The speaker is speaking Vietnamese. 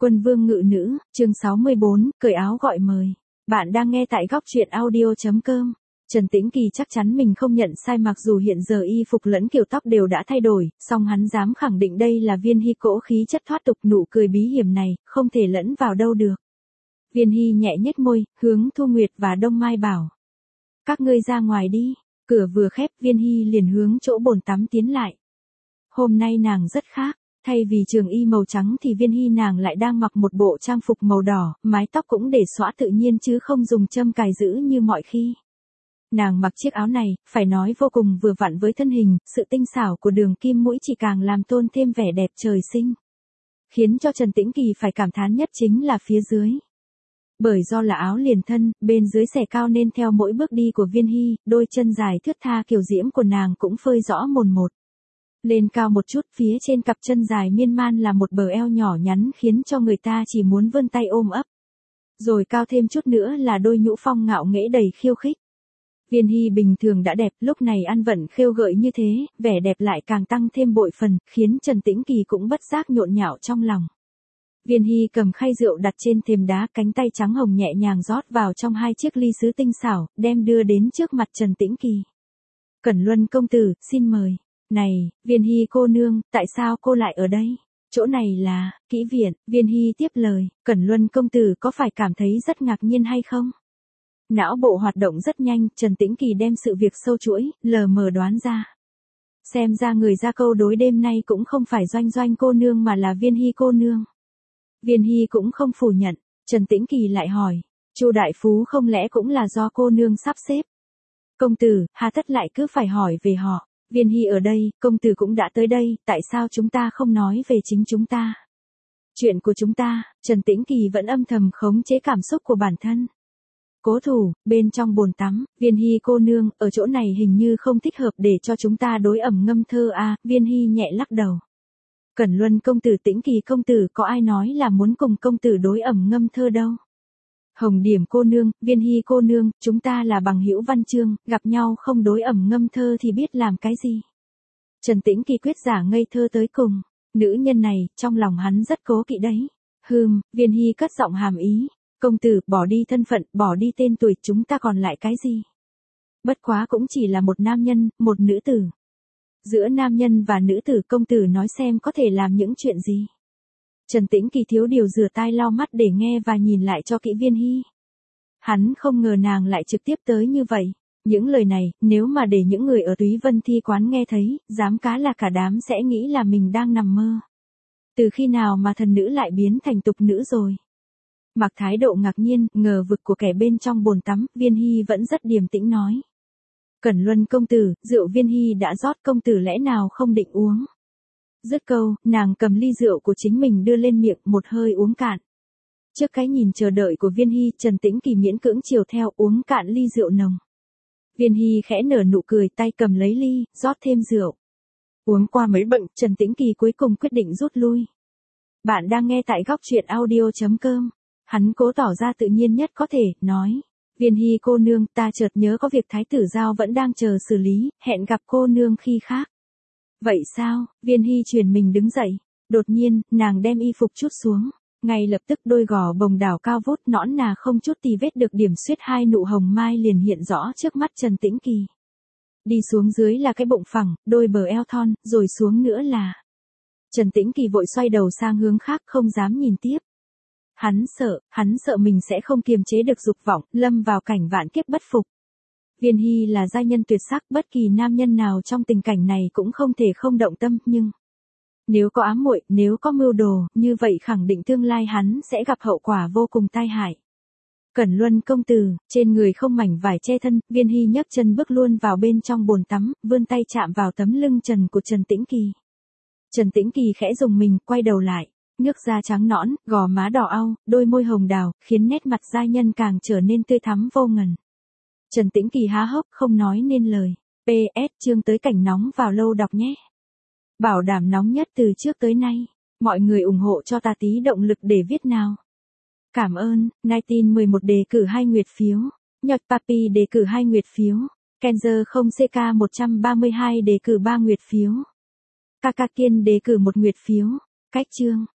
Quân vương ngự nữ, chương 64, cởi áo gọi mời. Bạn đang nghe tại góc truyện audio.com. Trần Tĩnh Kỳ chắc chắn mình không nhận sai, mặc dù hiện giờ y phục lẫn kiểu tóc đều đã thay đổi, song hắn dám khẳng định đây là Viên Hy, cỗ khí chất thoát tục, nụ cười bí hiểm này, không thể lẫn vào đâu được. Viên Hy nhẹ nhếch môi, hướng Thu Nguyệt và Đông Mai bảo. Các ngươi ra ngoài đi. Cửa vừa khép, Viên Hy liền hướng chỗ bồn tắm tiến lại. Hôm nay nàng rất khác. Thay vì trường y màu trắng thì Viên Hy nàng lại đang mặc một bộ trang phục màu đỏ, mái tóc cũng để xõa tự nhiên chứ không dùng châm cài giữ như mọi khi. Nàng mặc chiếc áo này, phải nói vô cùng vừa vặn với thân hình, sự tinh xảo của đường kim mũi chỉ càng làm tôn thêm vẻ đẹp trời sinh. Khiến cho Trần Tĩnh Kỳ phải cảm thán nhất chính là phía dưới. Bởi do là áo liền thân, bên dưới xẻ cao nên theo mỗi bước đi của Viên Hy, đôi chân dài thướt tha kiều diễm của nàng cũng phơi rõ mồn một. Lên cao một chút, phía trên cặp chân dài miên man là một bờ eo nhỏ nhắn khiến cho người ta chỉ muốn vươn tay ôm ấp. Rồi cao thêm chút nữa là đôi nhũ phong ngạo nghễ đầy khiêu khích. Viên Hy bình thường đã đẹp, lúc này ăn vận khêu gợi như thế, vẻ đẹp lại càng tăng thêm bội phần, khiến Trần Tĩnh Kỳ cũng bất giác nhộn nhạo trong lòng. Viên Hy cầm khay rượu đặt trên thềm đá, cánh tay trắng hồng nhẹ nhàng rót vào trong hai chiếc ly sứ tinh xảo, đem đưa đến trước mặt Trần Tĩnh Kỳ. Cẩn Luân công tử, xin mời. Này, Viên Hy cô nương, tại sao cô lại ở đây? Chỗ này là kỹ viện. Viên Hy tiếp lời, Cẩn Luân công tử có phải cảm thấy rất ngạc nhiên hay không? Não bộ hoạt động rất nhanh, Trần Tĩnh Kỳ đem sự việc sâu chuỗi, lờ mờ đoán ra. Xem ra người ra câu đối đêm nay cũng không phải Doanh Doanh cô nương mà là Viên Hy cô nương. Viên Hy cũng không phủ nhận, Trần Tĩnh Kỳ lại hỏi, Chu đại phú không lẽ cũng là do cô nương sắp xếp? Công tử, hà tất lại cứ phải hỏi về họ? Viên Hy ở đây, công tử cũng đã tới đây, tại sao chúng ta không nói về chính chúng ta? Chuyện của chúng ta, Trần Tĩnh Kỳ vẫn âm thầm khống chế cảm xúc của bản thân. Cố thủ, bên trong bồn tắm, Viên Hy cô nương, ở chỗ này hình như không thích hợp để cho chúng ta đối ẩm ngâm thơ à, Viên Hy nhẹ lắc đầu. Cẩn Luân công tử, Tĩnh Kỳ công tử, có ai nói là muốn cùng công tử đối ẩm ngâm thơ đâu. Hồng Điểm cô nương, Viên Hy cô nương, chúng ta là bằng hữu văn chương, gặp nhau không đối ẩm ngâm thơ thì biết làm cái gì. Trần Tĩnh Kỳ quyết giả ngây thơ tới cùng. Nữ nhân này, trong lòng hắn rất cố kỵ đấy. Viên Hy cất giọng hàm ý. Công tử, bỏ đi thân phận, bỏ đi tên tuổi, chúng ta còn lại cái gì? Bất quá cũng chỉ là một nam nhân, một nữ tử. Giữa nam nhân và nữ tử, công tử nói xem có thể làm những chuyện gì? Trần Tĩnh Kỳ thiếu điều rửa tai lau mắt để nghe và nhìn lại cho kỹ Viên Hy. Hắn không ngờ nàng lại trực tiếp tới như vậy. Những lời này, nếu mà để những người ở Túy Vân Thi quán nghe thấy, dám cá là cả đám sẽ nghĩ là mình đang nằm mơ. Từ khi nào mà thần nữ lại biến thành tục nữ rồi? Mặc thái độ ngạc nhiên, ngờ vực của kẻ bên trong bồn tắm, Viên Hy vẫn rất điềm tĩnh nói. Cẩn Luân công tử, rượu Viên Hy đã rót, công tử lẽ nào không định uống? Dứt câu, nàng cầm ly rượu của chính mình đưa lên miệng, một hơi uống cạn. Trước cái nhìn chờ đợi của Viên Hy, Trần Tĩnh Kỳ miễn cưỡng chiều theo, uống cạn ly rượu nồng. Viên Hy khẽ nở nụ cười, tay cầm lấy ly, rót thêm rượu. Uống qua mấy bận, Trần Tĩnh Kỳ cuối cùng quyết định rút lui. Bạn đang nghe tại góc truyện audio.com. Hắn cố tỏ ra tự nhiên nhất có thể, nói. Viên Hy cô nương, ta chợt nhớ có việc thái tử giao vẫn đang chờ xử lý, hẹn gặp cô nương khi khác. Vậy sao? Viên Hy chuyển mình đứng dậy. Đột nhiên, nàng đem y phục trút xuống. Ngay lập tức đôi gò bồng đảo cao vút nõn nà không chút tì vết được điểm xuyết hai nụ hồng mai liền hiện rõ trước mắt Trần Tĩnh Kỳ. Đi xuống dưới là cái bụng phẳng, đôi bờ eo thon, rồi xuống nữa là... Trần Tĩnh Kỳ vội xoay đầu sang hướng khác, không dám nhìn tiếp. Hắn sợ mình sẽ không kiềm chế được dục vọng, lâm vào cảnh vạn kiếp bất phục. Viên Hy là giai nhân tuyệt sắc, bất kỳ nam nhân nào trong tình cảnh này cũng không thể không động tâm, nhưng... Nếu có ám muội, nếu có mưu đồ, như vậy khẳng định tương lai hắn sẽ gặp hậu quả vô cùng tai hại. Cẩn Luân công tử, trên người không mảnh vải che thân, Viên Hy nhấc chân bước luôn vào bên trong bồn tắm, vươn tay chạm vào tấm lưng trần của Trần Tĩnh Kỳ. Trần Tĩnh Kỳ khẽ rùng mình, quay đầu lại. Nước da trắng nõn, gò má đỏ au, đôi môi hồng đào, khiến nét mặt giai nhân càng trở nên tươi thắm vô ngần. Trần Tĩnh Kỳ há hốc không nói nên lời. PS chương tới cảnh nóng vào lâu đọc nhé. Bảo đảm nóng nhất từ trước tới nay. Mọi người ủng hộ cho ta tí động lực để viết nào. Cảm ơn. 1911 đề cử 2 nguyệt phiếu. Nhật Papi đề cử 2 nguyệt phiếu. Kenzer 0CK 132 đề cử 3 nguyệt phiếu. Kaka Kiên đề cử 1 nguyệt phiếu. Cách chương.